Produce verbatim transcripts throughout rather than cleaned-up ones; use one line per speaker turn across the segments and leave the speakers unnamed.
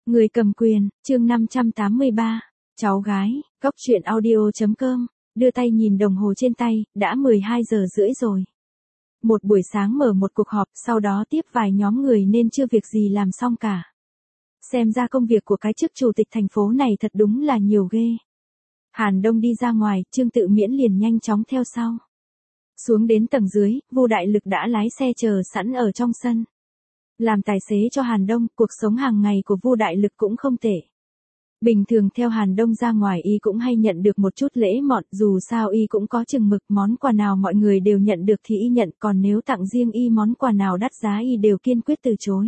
Người cầm quyền, chương năm trăm tám mươi ba, cháu gái, góc truyện audio chấm com, đưa tay nhìn đồng hồ trên tay, đã mười hai giờ rưỡi rồi. Một buổi sáng mở một cuộc họp, sau đó tiếp vài nhóm người nên chưa việc gì làm xong cả. Xem ra công việc của cái chức chủ tịch thành phố này thật đúng là nhiều ghê. Hàn Đông đi ra ngoài, Trương Tự Miễn liền nhanh chóng theo sau. Xuống đến tầng dưới, Vu Đại Lực đã lái xe chờ sẵn ở trong sân. Làm tài xế cho Hàn Đông, cuộc sống hàng ngày của Vu Đại Lực cũng không tệ. Bình thường theo Hàn Đông ra ngoài y cũng hay nhận được một chút lễ mọn, dù sao y cũng có chừng mực, món quà nào mọi người đều nhận được thì y nhận, còn nếu tặng riêng y món quà nào đắt giá y đều kiên quyết từ chối.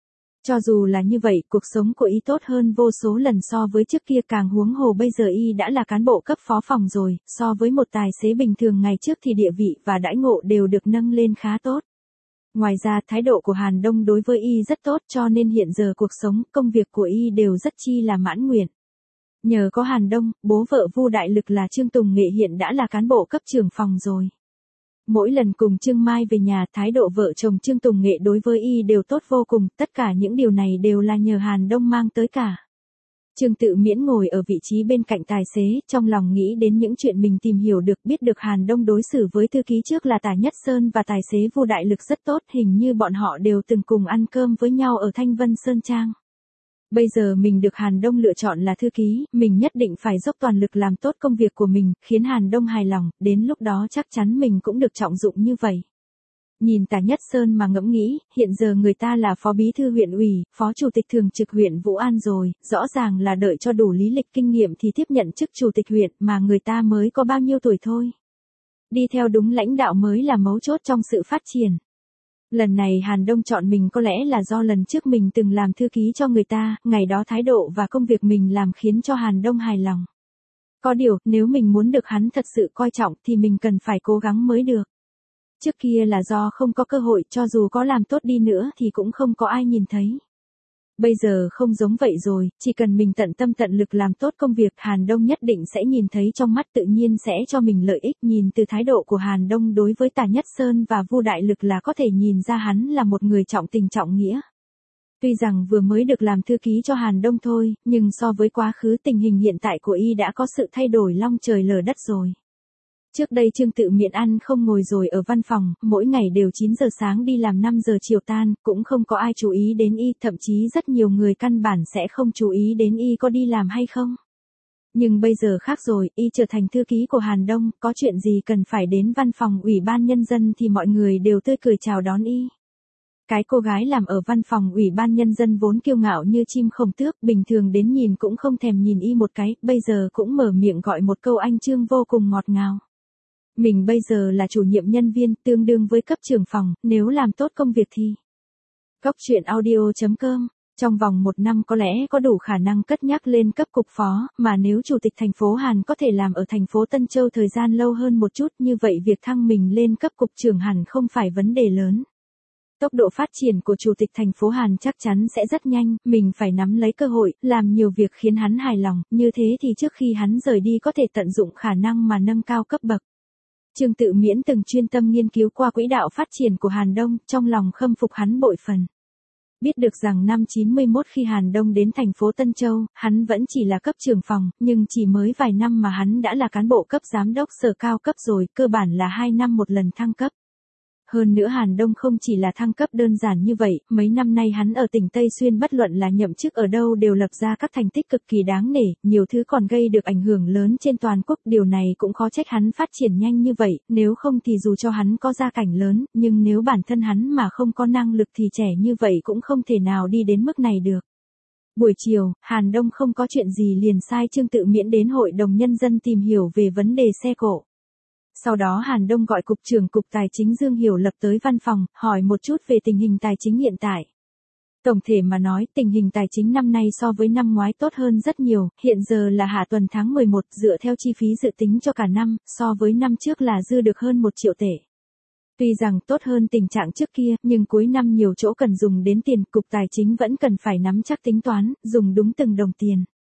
Cho dù là như vậy, cuộc sống của y tốt hơn vô số lần so với trước kia, càng huống hồ bây giờ y đã là cán bộ cấp phó phòng rồi, so với một tài xế bình thường ngày trước thì địa vị và đãi ngộ đều được nâng lên khá tốt. Ngoài ra, thái độ của Hàn Đông đối với y rất tốt, cho nên hiện giờ cuộc sống, công việc của y đều rất chi là mãn nguyện. Nhờ có Hàn Đông, bố vợ Vu Đại Lực là Trương Tùng Nghệ hiện đã là cán bộ cấp trưởng phòng rồi. Mỗi lần cùng Trương Mai về nhà, thái độ vợ chồng Trương Tùng Nghệ đối với y đều tốt vô cùng, tất cả những điều này đều là nhờ Hàn Đông mang tới cả. Trương Tự Miễn ngồi ở vị trí bên cạnh tài xế, trong lòng nghĩ đến những chuyện mình tìm hiểu được, biết được Hàn Đông đối xử với thư ký trước là Tả Nhất Sơn và tài xế Vu Đại Lực rất tốt, hình như bọn họ đều từng cùng ăn cơm với nhau ở Thanh Vân Sơn Trang. Bây giờ mình được Hàn Đông lựa chọn là thư ký, mình nhất định phải dốc toàn lực làm tốt công việc của mình, khiến Hàn Đông hài lòng, đến lúc đó chắc chắn mình cũng được trọng dụng như vậy. Nhìn Tả Nhất Sơn mà ngẫm nghĩ, hiện giờ người ta là phó bí thư huyện ủy, phó chủ tịch thường trực huyện Vũ An rồi, rõ ràng là đợi cho đủ lý lịch kinh nghiệm thì tiếp nhận chức chủ tịch huyện, mà người ta mới có bao nhiêu tuổi thôi. Đi theo đúng lãnh đạo mới là mấu chốt trong sự phát triển. Lần này Hàn Đông chọn mình có lẽ là do lần trước mình từng làm thư ký cho người ta, ngày đó thái độ và công việc mình làm khiến cho Hàn Đông hài lòng. Có điều, nếu mình muốn được hắn thật sự coi trọng thì mình cần phải cố gắng mới được. Trước kia là do không có cơ hội, cho dù có làm tốt đi nữa thì cũng không có ai nhìn thấy. Bây giờ không giống vậy rồi, chỉ cần mình tận tâm tận lực làm tốt công việc, Hàn Đông nhất định sẽ nhìn thấy trong mắt, tự nhiên sẽ cho mình lợi ích. Nhìn từ thái độ của Hàn Đông đối với Tả Nhất Sơn và Vu Đại Lực là có thể nhìn ra hắn là một người trọng tình trọng nghĩa. Tuy rằng vừa mới được làm thư ký cho Hàn Đông thôi, nhưng so với quá khứ tình hình hiện tại của y đã có sự thay đổi long trời lở đất rồi. Trước đây Trương Tự Miễn ăn không ngồi rồi ở văn phòng, mỗi ngày đều chín giờ sáng đi làm năm giờ chiều tan, cũng không có ai chú ý đến y, thậm chí rất nhiều người căn bản sẽ không chú ý đến y có đi làm hay không. Nhưng bây giờ khác rồi, y trở thành thư ký của Hàn Đông, có chuyện gì cần phải đến văn phòng ủy ban nhân dân thì mọi người đều tươi cười chào đón y. Cái cô gái làm ở văn phòng ủy ban nhân dân vốn kiêu ngạo như chim không tước, bình thường đến nhìn cũng không thèm nhìn y một cái, bây giờ cũng mở miệng gọi một câu anh Trương vô cùng ngọt ngào. Mình bây giờ là chủ nhiệm nhân viên, tương đương với cấp trưởng phòng, nếu làm tốt công việc thì. Góc truyện audio chấm com, trong vòng một năm có lẽ có đủ khả năng cất nhắc lên cấp cục phó, mà nếu chủ tịch thành phố Hàn có thể làm ở thành phố Tân Châu thời gian lâu hơn một chút, như vậy việc thăng mình lên cấp cục trưởng hẳn không phải vấn đề lớn. Tốc độ phát triển của chủ tịch thành phố Hàn chắc chắn sẽ rất nhanh, mình phải nắm lấy cơ hội, làm nhiều việc khiến hắn hài lòng, như thế thì trước khi hắn rời đi có thể tận dụng khả năng mà nâng cao cấp bậc. Trương Tự Miễn từng chuyên tâm nghiên cứu qua quỹ đạo phát triển của Hàn Đông, trong lòng khâm phục hắn bội phần. Biết được rằng năm chín mươi mốt khi Hàn Đông đến thành phố Tân Châu, hắn vẫn chỉ là cấp trưởng phòng, nhưng chỉ mới vài năm mà hắn đã là cán bộ cấp giám đốc sở cao cấp rồi, cơ bản là hai năm một lần thăng cấp. Hơn nữa Hàn Đông không chỉ là thăng cấp đơn giản như vậy, mấy năm nay hắn ở tỉnh Tây Xuyên bất luận là nhậm chức ở đâu đều lập ra các thành tích cực kỳ đáng nể, nhiều thứ còn gây được ảnh hưởng lớn trên toàn quốc, điều này cũng khó trách hắn phát triển nhanh như vậy, nếu không thì dù cho hắn có gia cảnh lớn, nhưng nếu bản thân hắn mà không có năng lực thì trẻ như vậy cũng không thể nào đi đến mức này được. Buổi chiều, Hàn Đông không có chuyện gì liền sai Trương Tự Miễn đến Hội đồng Nhân dân tìm hiểu về vấn đề xe cộ. Sau đó Hàn Đông gọi Cục trưởng Cục Tài chính Dương Hiểu Lập tới văn phòng, hỏi một chút về tình hình tài chính hiện tại. Tổng thể mà nói, tình hình tài chính năm nay so với năm ngoái tốt hơn rất nhiều, hiện giờ là hạ tuần tháng mười một, dựa theo chi phí dự tính cho cả năm, so với năm trước là dư được hơn một triệu tệ. Tuy rằng tốt hơn tình trạng trước kia, nhưng cuối năm nhiều chỗ cần dùng đến tiền, Cục Tài chính vẫn cần phải nắm chắc tính toán, dùng đúng từng đồng tiền.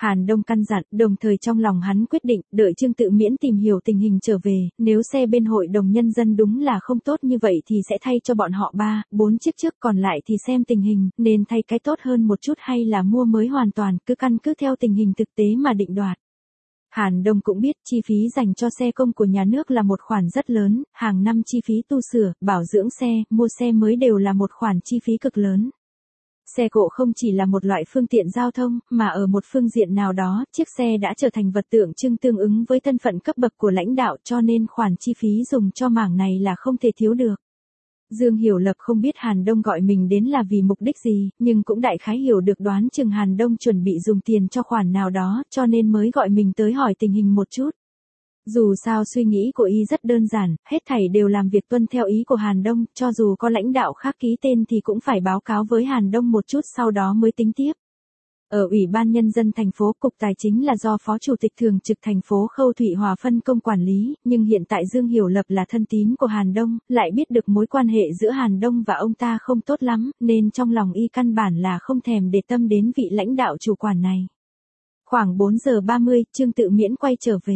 Hàn Đông căn dặn, đồng thời trong lòng hắn quyết định, đợi Trương Tự Miễn tìm hiểu tình hình trở về, nếu xe bên hội đồng nhân dân đúng là không tốt như vậy thì sẽ thay cho bọn họ ba, bốn chiếc trước, còn lại thì xem tình hình, nên thay cái tốt hơn một chút hay là mua mới hoàn toàn, cứ căn cứ theo tình hình thực tế mà định đoạt. Hàn Đông cũng biết chi phí dành cho xe công của nhà nước là một khoản rất lớn, hàng năm chi phí tu sửa, bảo dưỡng xe, mua xe mới đều là một khoản chi phí cực lớn. Xe cộ không chỉ là một loại phương tiện giao thông, mà ở một phương diện nào đó, chiếc xe đã trở thành vật tượng trưng tương ứng với thân phận cấp bậc của lãnh đạo, cho nên khoản chi phí dùng cho mảng này là không thể thiếu được. Dương Hiểu Lập không biết Hàn Đông gọi mình đến là vì mục đích gì, nhưng cũng đại khái hiểu được đoán chừng Hàn Đông chuẩn bị dùng tiền cho khoản nào đó, cho nên mới gọi mình tới hỏi tình hình một chút. Dù sao suy nghĩ của y rất đơn giản, hết thảy đều làm việc tuân theo ý của Hàn Đông, cho dù có lãnh đạo khác ký tên thì cũng phải báo cáo với Hàn Đông một chút sau đó mới tính tiếp. Ở Ủy ban Nhân dân thành phố, Cục Tài chính là do Phó Chủ tịch Thường trực thành phố Khâu Thụy Hòa phân công quản lý, nhưng hiện tại Dương Hiểu Lập là thân tín của Hàn Đông, lại biết được mối quan hệ giữa Hàn Đông và ông ta không tốt lắm, nên trong lòng y căn bản là không thèm để tâm đến vị lãnh đạo chủ quản này. Khoảng bốn giờ ba mươi, Trương Tự Miễn quay trở về.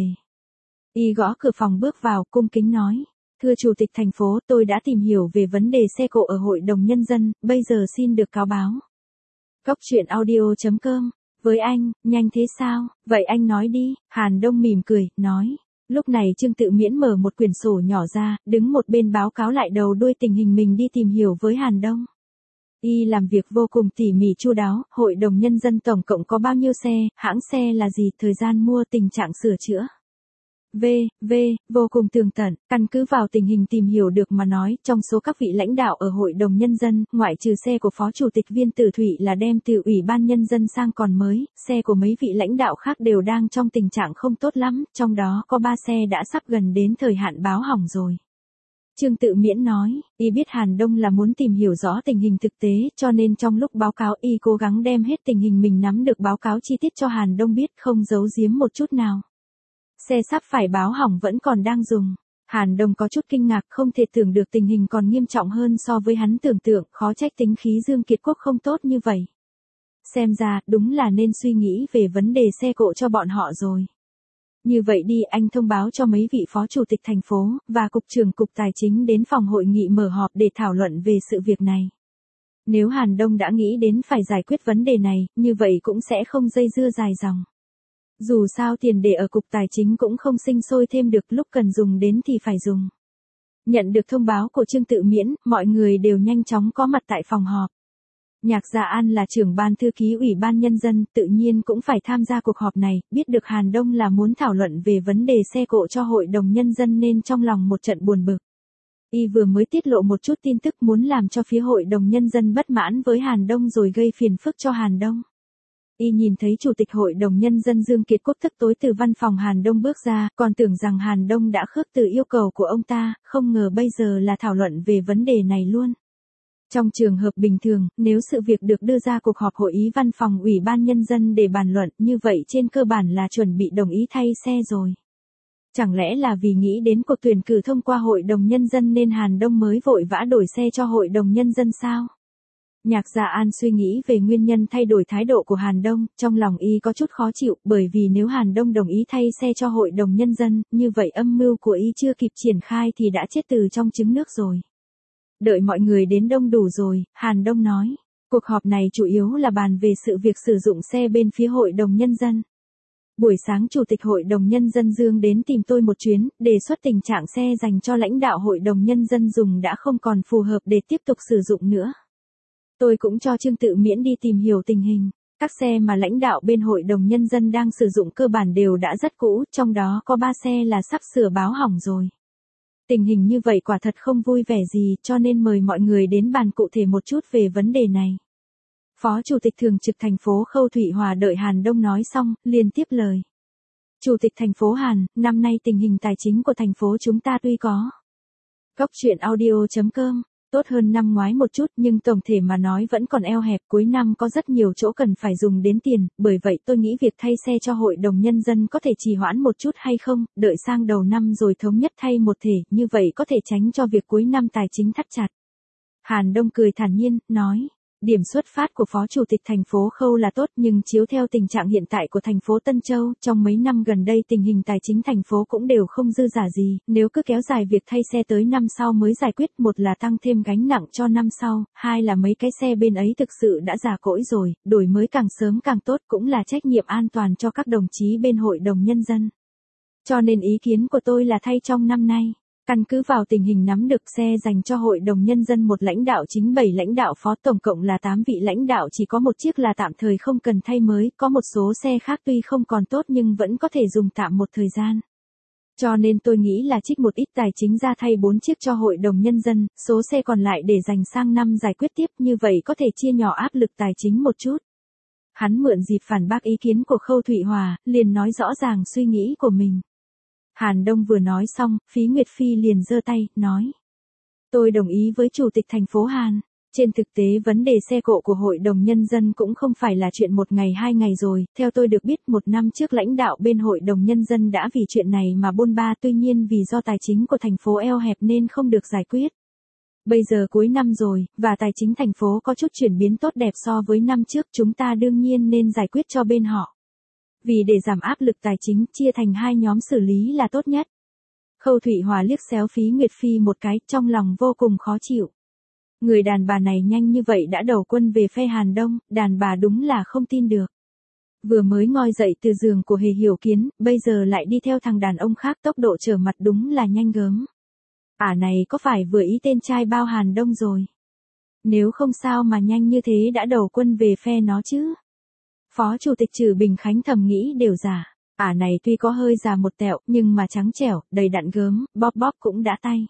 Y gõ cửa phòng bước vào, cung kính nói. Thưa Chủ tịch thành phố, tôi đã tìm hiểu về vấn đề xe cộ ở Hội đồng Nhân dân, bây giờ xin được cáo báo. Cốc truyện audio chấm com. Với anh, nhanh thế sao? Vậy anh nói đi. Hàn Đông mỉm cười, nói. Lúc này Trương Tự Miễn mở một quyển sổ nhỏ ra, đứng một bên báo cáo lại đầu đuôi tình hình mình đi tìm hiểu với Hàn Đông. Y làm việc vô cùng tỉ mỉ chu đáo, Hội đồng Nhân dân tổng cộng có bao nhiêu xe, hãng xe là gì, thời gian mua, tình trạng sửa chữa. V, V, vô cùng tường tận, căn cứ vào tình hình tìm hiểu được mà nói, trong số các vị lãnh đạo ở Hội đồng Nhân dân, ngoại trừ xe của Phó Chủ tịch Viên Tử Thụy là đem từ Ủy ban Nhân dân sang còn mới, xe của mấy vị lãnh đạo khác đều đang trong tình trạng không tốt lắm, trong đó có ba xe đã sắp gần đến thời hạn báo hỏng rồi. Trương Tự Miễn nói, y biết Hàn Đông là muốn tìm hiểu rõ tình hình thực tế, cho nên trong lúc báo cáo y cố gắng đem hết tình hình mình nắm được báo cáo chi tiết cho Hàn Đông biết, không giấu giếm một chút nào. Xe sắp phải báo hỏng vẫn còn đang dùng. Hàn Đông có chút kinh ngạc, không thể tưởng được tình hình còn nghiêm trọng hơn so với hắn tưởng tượng, khó trách tính khí Dương Kiệt Quốc không tốt như vậy. Xem ra, đúng là nên suy nghĩ về vấn đề xe cộ cho bọn họ rồi. Như vậy đi, anh thông báo cho mấy vị phó chủ tịch thành phố, và cục trưởng cục tài chính đến phòng hội nghị mở họp để thảo luận về sự việc này. Nếu Hàn Đông đã nghĩ đến phải giải quyết vấn đề này, như vậy cũng sẽ không dây dưa dài dòng. Dù sao tiền để ở cục tài chính cũng không sinh sôi thêm được, lúc cần dùng đến thì phải dùng. Nhận được thông báo của Trương Tự Miễn, mọi người đều nhanh chóng có mặt tại phòng họp. Nhạc Dạ An là trưởng ban thư ký Ủy ban Nhân dân, tự nhiên cũng phải tham gia cuộc họp này, biết được Hàn Đông là muốn thảo luận về vấn đề xe cộ cho Hội đồng Nhân dân nên trong lòng một trận buồn bực. Y vừa mới tiết lộ một chút tin tức muốn làm cho phía Hội đồng Nhân dân bất mãn với Hàn Đông rồi gây phiền phức cho Hàn Đông. Y nhìn thấy Chủ tịch Hội đồng Nhân dân Dương Kiệt Quốc thức tối từ văn phòng Hàn Đông bước ra, còn tưởng rằng Hàn Đông đã khước từ yêu cầu của ông ta, không ngờ bây giờ là thảo luận về vấn đề này luôn. Trong trường hợp bình thường, nếu sự việc được đưa ra cuộc họp hội ý văn phòng Ủy ban Nhân dân để bàn luận, như vậy trên cơ bản là chuẩn bị đồng ý thay xe rồi. Chẳng lẽ là vì nghĩ đến cuộc tuyển cử thông qua Hội đồng Nhân dân nên Hàn Đông mới vội vã đổi xe cho Hội đồng Nhân dân sao? Nhạc Dạ An suy nghĩ về nguyên nhân thay đổi thái độ của Hàn Đông, trong lòng y có chút khó chịu, bởi vì nếu Hàn Đông đồng ý thay xe cho Hội đồng Nhân dân, như vậy âm mưu của y chưa kịp triển khai thì đã chết từ trong trứng nước rồi. Đợi mọi người đến đông đủ rồi, Hàn Đông nói, cuộc họp này chủ yếu là bàn về sự việc sử dụng xe bên phía Hội đồng Nhân dân. Buổi sáng Chủ tịch Hội đồng Nhân dân Dương đến tìm tôi một chuyến, đề xuất tình trạng xe dành cho lãnh đạo Hội đồng Nhân dân dùng đã không còn phù hợp để tiếp tục sử dụng nữa. Tôi cũng cho Trương Tự Miễn đi tìm hiểu tình hình. Các xe mà lãnh đạo bên Hội đồng Nhân dân đang sử dụng cơ bản đều đã rất cũ, trong đó có ba xe là sắp sửa báo hỏng rồi. Tình hình như vậy quả thật không vui vẻ gì, cho nên mời mọi người đến bàn cụ thể một chút về vấn đề này. Phó Chủ tịch Thường trực thành phố Khâu Thụy Hòa đợi Hàn Đông nói xong, liền tiếp lời. Chủ tịch thành phố Hàn, năm nay tình hình tài chính của thành phố chúng ta tuy có. Cốc truyện audio chấm com. Tốt hơn năm ngoái một chút nhưng tổng thể mà nói vẫn còn eo hẹp, cuối năm có rất nhiều chỗ cần phải dùng đến tiền, bởi vậy tôi nghĩ việc thay xe cho Hội đồng Nhân dân có thể trì hoãn một chút hay không, đợi sang đầu năm rồi thống nhất thay một thể, như vậy có thể tránh cho việc cuối năm tài chính thắt chặt. Hàn Đông cười thản nhiên, nói, Điểm xuất phát của Phó Chủ tịch thành phố Khâu là tốt nhưng chiếu theo tình trạng hiện tại của thành phố Tân Châu, trong mấy năm gần đây tình hình tài chính thành phố cũng đều không dư giả gì, nếu cứ kéo dài việc thay xe tới năm sau mới giải quyết, một là tăng thêm gánh nặng cho năm sau, hai là mấy cái xe bên ấy thực sự đã già cỗi rồi, đổi mới càng sớm càng tốt cũng là trách nhiệm an toàn cho các đồng chí bên Hội đồng Nhân dân. Cho nên ý kiến của tôi là thay trong năm nay. Căn cứ vào tình hình nắm được xe dành cho Hội đồng Nhân dân một lãnh đạo chính bảy lãnh đạo phó tổng cộng là tám vị lãnh đạo chỉ có một chiếc là tạm thời không cần thay mới, có một số xe khác tuy không còn tốt nhưng vẫn có thể dùng tạm một thời gian. Cho nên tôi nghĩ là trích một ít tài chính ra thay bốn chiếc cho Hội đồng Nhân dân, số xe còn lại để dành sang năm giải quyết tiếp, như vậy có thể chia nhỏ áp lực tài chính một chút. Hắn mượn dịp phản bác ý kiến của Khâu Thụy Hòa, liền nói rõ ràng suy nghĩ của mình. Hàn Đông vừa nói xong, Phí Nguyệt Phi liền giơ tay, nói. Tôi đồng ý với Chủ tịch thành phố Hàn. Trên thực tế vấn đề xe cộ của Hội đồng Nhân dân cũng không phải là chuyện một ngày hai ngày rồi, theo tôi được biết một năm trước lãnh đạo bên Hội đồng Nhân dân đã vì chuyện này mà bôn ba, tuy nhiên vì do tài chính của thành phố eo hẹp nên không được giải quyết. Bây giờ cuối năm rồi, và tài chính thành phố có chút chuyển biến tốt đẹp so với năm trước, chúng ta đương nhiên nên giải quyết cho bên họ. Vì để giảm áp lực tài chính, chia thành hai nhóm xử lý là tốt nhất. Khâu Thụy Hòa liếc xéo Phí Nguyệt Phi một cái, trong lòng vô cùng khó chịu. Người đàn bà này nhanh như vậy đã đầu quân về phe Hàn Đông, đàn bà đúng là không tin được. Vừa mới ngoi dậy từ giường của Hề Hiểu Kiến, bây giờ lại đi theo thằng đàn ông khác, tốc độ trở mặt đúng là nhanh gớm. Ả này có phải vừa ý tên trai bao Hàn Đông rồi? Nếu không sao mà nhanh như thế đã đầu quân về phe nó chứ? Phó Chủ tịch Trử Bình Khánh thầm nghĩ đều giả. Ả này tuy có hơi già một tẹo, nhưng mà trắng trẻo, đầy đặn gớm, bóp bóp cũng đã tay.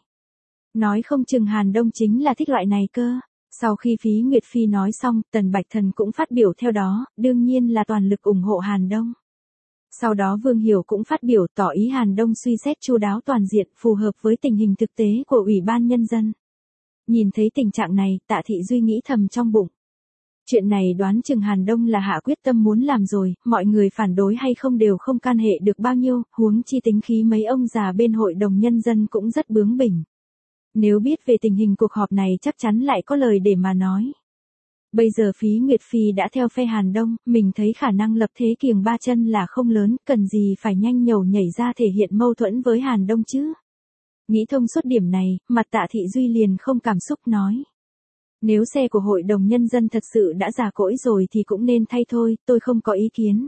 Nói không chừng Hàn Đông chính là thích loại này cơ. Sau khi Phí Nguyệt Phi nói xong, Tần Bạch Thần cũng phát biểu theo đó, đương nhiên là toàn lực ủng hộ Hàn Đông. Sau đó Vương Hiểu cũng phát biểu tỏ ý Hàn Đông suy xét chu đáo toàn diện, phù hợp với tình hình thực tế của Ủy ban Nhân dân. Nhìn thấy tình trạng này, Tạ Thị Duy nghĩ thầm trong bụng. Chuyện này đoán chừng Hàn Đông là hạ quyết tâm muốn làm rồi, mọi người phản đối hay không đều không can hệ được bao nhiêu, huống chi tính khí mấy ông già bên Hội đồng Nhân dân cũng rất bướng bỉnh. Nếu biết về tình hình cuộc họp này chắc chắn lại có lời để mà nói. Bây giờ Phí Nguyệt Phi đã theo phe Hàn Đông, mình thấy khả năng lập thế kiềng ba chân là không lớn, cần gì phải nhanh nhẩu nhảy ra thể hiện mâu thuẫn với Hàn Đông chứ. Nghĩ thông suốt điểm này, mặt Tạ Thị Duy liền không cảm xúc nói. Nếu xe của Hội đồng Nhân dân thật sự đã già cỗi rồi thì cũng nên thay thôi, tôi không có ý kiến.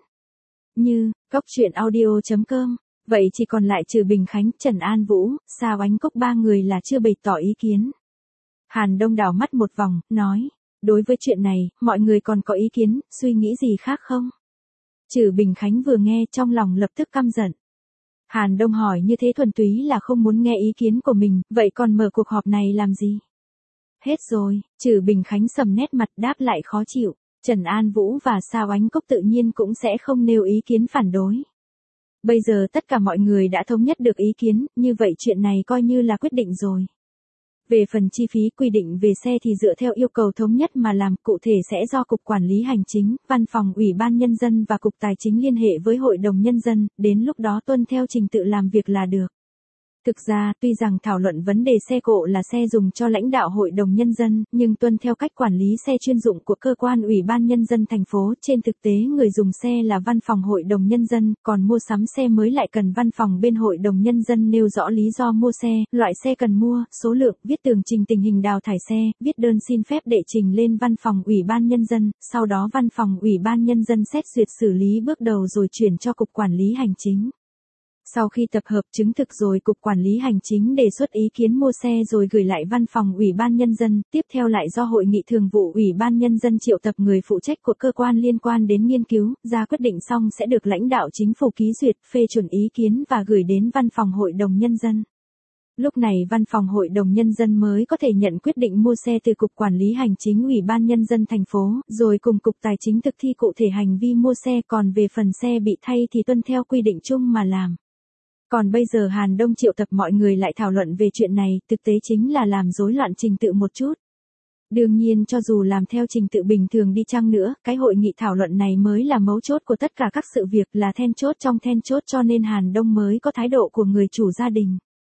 Như, góc truyện audio chấm com, vậy chỉ còn lại Trử Bình Khánh, Trần An Vũ, Sa Oánh Cốc ba người là chưa bày tỏ ý kiến. Hàn Đông đảo mắt một vòng, nói, đối với chuyện này, mọi người còn có ý kiến, suy nghĩ gì khác không? Trử Bình Khánh vừa nghe trong lòng lập tức căm giận. Hàn Đông hỏi như thế thuần túy là không muốn nghe ý kiến của mình, vậy còn mở cuộc họp này làm gì? Hết rồi, Trử Bình Khánh sầm nét mặt đáp lại khó chịu, Trần An Vũ và Sa Oánh Cốc tự nhiên cũng sẽ không nêu ý kiến phản đối. Bây giờ tất cả mọi người đã thống nhất được ý kiến, như vậy chuyện này coi như là quyết định rồi. Về phần chi phí quy định về xe thì dựa theo yêu cầu thống nhất mà làm, cụ thể sẽ do Cục Quản lý Hành chính, Văn phòng Ủy ban Nhân dân và Cục Tài chính liên hệ với Hội đồng Nhân dân, đến lúc đó tuân theo trình tự làm việc là được. Thực ra, tuy rằng thảo luận vấn đề xe cộ là xe dùng cho lãnh đạo Hội đồng Nhân dân, nhưng tuân theo cách quản lý xe chuyên dụng của cơ quan Ủy ban Nhân dân thành phố, trên thực tế người dùng xe là Văn phòng Hội đồng Nhân dân, còn mua sắm xe mới lại cần Văn phòng bên Hội đồng Nhân dân nêu rõ lý do mua xe, loại xe cần mua, số lượng, viết tường trình tình hình đào thải xe, viết đơn xin phép đệ trình lên Văn phòng Ủy ban Nhân dân, sau đó Văn phòng Ủy ban Nhân dân xét duyệt xử lý bước đầu rồi chuyển cho Cục Quản lý Hành chính. Sau khi tập hợp chứng thực rồi Cục Quản lý Hành chính đề xuất ý kiến mua xe rồi gửi lại Văn phòng Ủy ban Nhân dân, tiếp theo lại do Hội nghị Thường vụ Ủy ban Nhân dân triệu tập người phụ trách của cơ quan liên quan đến nghiên cứu, ra quyết định xong sẽ được lãnh đạo chính phủ ký duyệt, phê chuẩn ý kiến và gửi đến Văn phòng Hội đồng Nhân dân. Lúc này Văn phòng Hội đồng Nhân dân mới có thể nhận quyết định mua xe từ Cục Quản lý Hành chính Ủy ban Nhân dân thành phố, rồi cùng Cục Tài chính thực thi cụ thể hành vi mua xe, còn về phần xe bị thay thì tuân theo quy định chung mà làm. Còn bây giờ Hàn Đông triệu tập mọi người lại thảo luận về chuyện này, thực tế chính là làm rối loạn trình tự một chút. Đương nhiên cho dù làm theo trình tự bình thường đi chăng nữa, cái hội nghị thảo luận này mới là mấu chốt của tất cả các sự việc, là then chốt trong then chốt, cho nên Hàn Đông mới có thái độ của người chủ gia đình.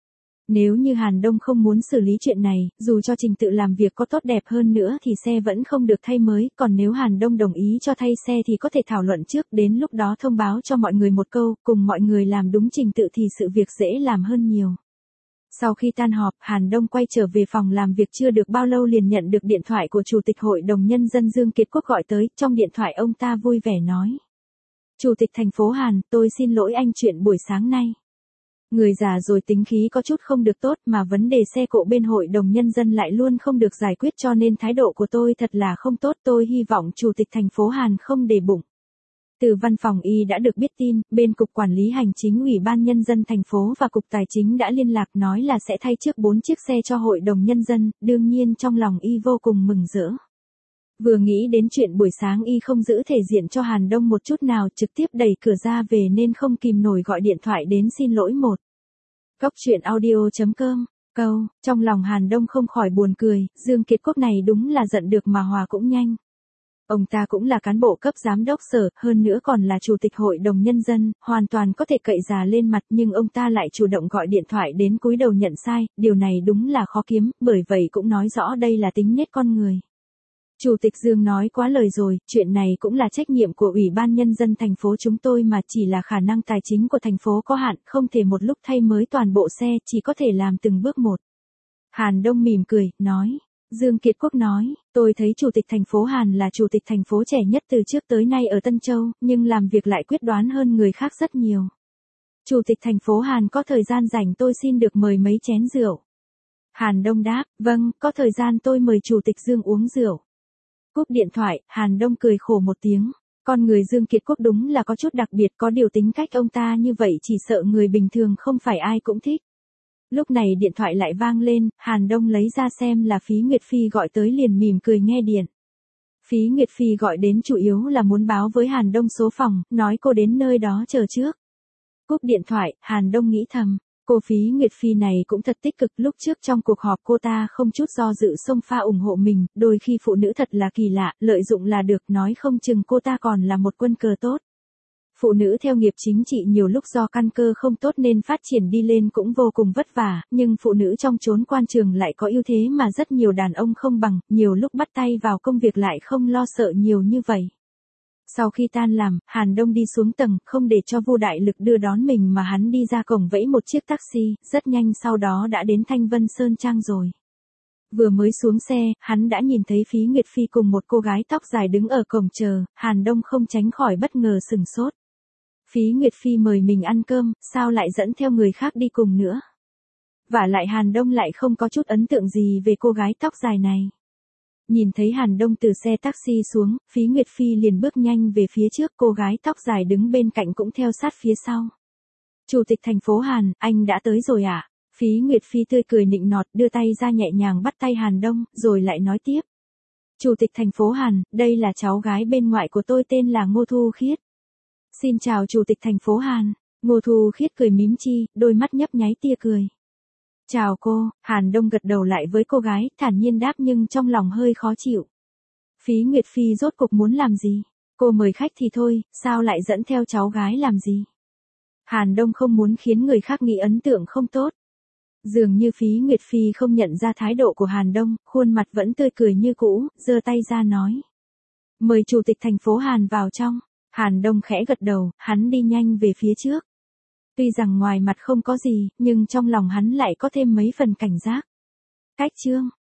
Nếu như Hàn Đông không muốn xử lý chuyện này, dù cho trình tự làm việc có tốt đẹp hơn nữa thì xe vẫn không được thay mới, còn nếu Hàn Đông đồng ý cho thay xe thì có thể thảo luận trước, đến lúc đó thông báo cho mọi người một câu, cùng mọi người làm đúng trình tự thì sự việc dễ làm hơn nhiều. Sau khi tan họp, Hàn Đông quay trở về phòng làm việc chưa được bao lâu liền nhận được điện thoại của Chủ tịch Hội đồng Nhân dân Dương Kiệt Quốc gọi tới, trong điện thoại ông ta vui vẻ nói. Chủ tịch thành phố Hàn, tôi xin lỗi anh chuyện buổi sáng nay. Người già rồi tính khí có chút không được tốt mà vấn đề xe cộ bên Hội đồng Nhân dân lại luôn không được giải quyết cho nên thái độ của tôi thật là không tốt, tôi hy vọng Chủ tịch thành phố Hàn không để bụng. Từ văn phòng Y đã được biết tin, bên Cục Quản lý Hành chính Ủy ban Nhân dân thành phố và Cục Tài chính đã liên lạc nói là sẽ thay trước bốn chiếc xe cho Hội đồng Nhân dân, đương nhiên trong lòng Y vô cùng mừng rỡ. Vừa nghĩ đến chuyện buổi sáng Y không giữ thể diện cho Hàn Đông một chút nào trực tiếp đẩy cửa ra về nên không kìm nổi gọi điện thoại đến xin lỗi một. Góc truyện audio chấm com, câu, trong lòng Hàn Đông không khỏi buồn cười, Dương Kiệt Quốc này đúng là giận được mà hòa cũng nhanh. Ông ta cũng là cán bộ cấp giám đốc sở, hơn nữa còn là chủ tịch Hội đồng Nhân dân, hoàn toàn có thể cậy già lên mặt nhưng ông ta lại chủ động gọi điện thoại đến cúi đầu nhận sai, điều này đúng là khó kiếm, bởi vậy cũng nói rõ đây là tính nết con người. Chủ tịch Dương nói quá lời rồi, chuyện này cũng là trách nhiệm của Ủy ban Nhân dân thành phố chúng tôi mà chỉ là khả năng tài chính của thành phố có hạn, không thể một lúc thay mới toàn bộ xe, chỉ có thể làm từng bước một. Hàn Đông mỉm cười, nói. Dương Kiệt Quốc nói, tôi thấy Chủ tịch thành phố Hàn là Chủ tịch thành phố trẻ nhất từ trước tới nay ở Tân Châu, nhưng làm việc lại quyết đoán hơn người khác rất nhiều. Chủ tịch thành phố Hàn có thời gian rảnh tôi xin được mời mấy chén rượu. Hàn Đông đáp, vâng, có thời gian tôi mời Chủ tịch Dương uống rượu. Cúp điện thoại, Hàn Đông cười khổ một tiếng. Con người Dương Kiệt Quốc đúng là có chút đặc biệt, có điều tính cách ông ta như vậy chỉ sợ người bình thường không phải ai cũng thích. Lúc này điện thoại lại vang lên, Hàn Đông lấy ra xem là Phí Nguyệt Phi gọi tới liền mỉm cười nghe điện. Phí Nguyệt Phi gọi đến chủ yếu là muốn báo với Hàn Đông số phòng, nói cô đến nơi đó chờ trước. Cúp điện thoại, Hàn Đông nghĩ thầm, cô Phí Nguyệt Phi này cũng thật tích cực, lúc trước trong cuộc họp cô ta không chút do dự xông pha ủng hộ mình, đôi khi phụ nữ thật là kỳ lạ, lợi dụng là được, nói không chừng cô ta còn là một quân cờ tốt. Phụ nữ theo nghiệp chính trị nhiều lúc do căn cơ không tốt nên phát triển đi lên cũng vô cùng vất vả, nhưng phụ nữ trong chốn quan trường lại có ưu thế mà rất nhiều đàn ông không bằng, nhiều lúc bắt tay vào công việc lại không lo sợ nhiều như vậy. Sau khi tan làm, Hàn Đông đi xuống tầng, không để cho Vu Đại Lực đưa đón mình mà hắn đi ra cổng vẫy một chiếc taxi, rất nhanh sau đó đã đến Thanh Vân Sơn Trang rồi. Vừa mới xuống xe, hắn đã nhìn thấy Phí Nguyệt Phi cùng một cô gái tóc dài đứng ở cổng chờ, Hàn Đông không tránh khỏi bất ngờ sừng sốt. Phí Nguyệt Phi mời mình ăn cơm, sao lại dẫn theo người khác đi cùng nữa? Vả lại Hàn Đông lại không có chút ấn tượng gì về cô gái tóc dài này. Nhìn thấy Hàn Đông từ xe taxi xuống, Phí Nguyệt Phi liền bước nhanh về phía trước, cô gái tóc dài đứng bên cạnh cũng theo sát phía sau. Chủ tịch thành phố Hàn, anh đã tới rồi à? Phí Nguyệt Phi tươi cười nịnh nọt, đưa tay ra nhẹ nhàng bắt tay Hàn Đông, rồi lại nói tiếp. Chủ tịch thành phố Hàn, đây là cháu gái bên ngoại của tôi tên là Ngô Thu Khiết. Xin chào Chủ tịch thành phố Hàn. Ngô Thu Khiết cười mím chi, đôi mắt nhấp nháy tia cười. Chào cô, Hàn Đông gật đầu lại với cô gái, thản nhiên đáp nhưng trong lòng hơi khó chịu. Phí Nguyệt Phi rốt cục muốn làm gì? Cô mời khách thì thôi, sao lại dẫn theo cháu gái làm gì? Hàn Đông không muốn khiến người khác nghĩ ấn tượng không tốt. Dường như Phí Nguyệt Phi không nhận ra thái độ của Hàn Đông, khuôn mặt vẫn tươi cười như cũ, giơ tay ra nói. Mời Chủ tịch thành phố Hàn vào trong. Hàn Đông khẽ gật đầu, hắn đi nhanh về phía trước. Tuy rằng ngoài mặt không có gì, nhưng trong lòng hắn lại có thêm mấy phần cảnh giác. Cách chương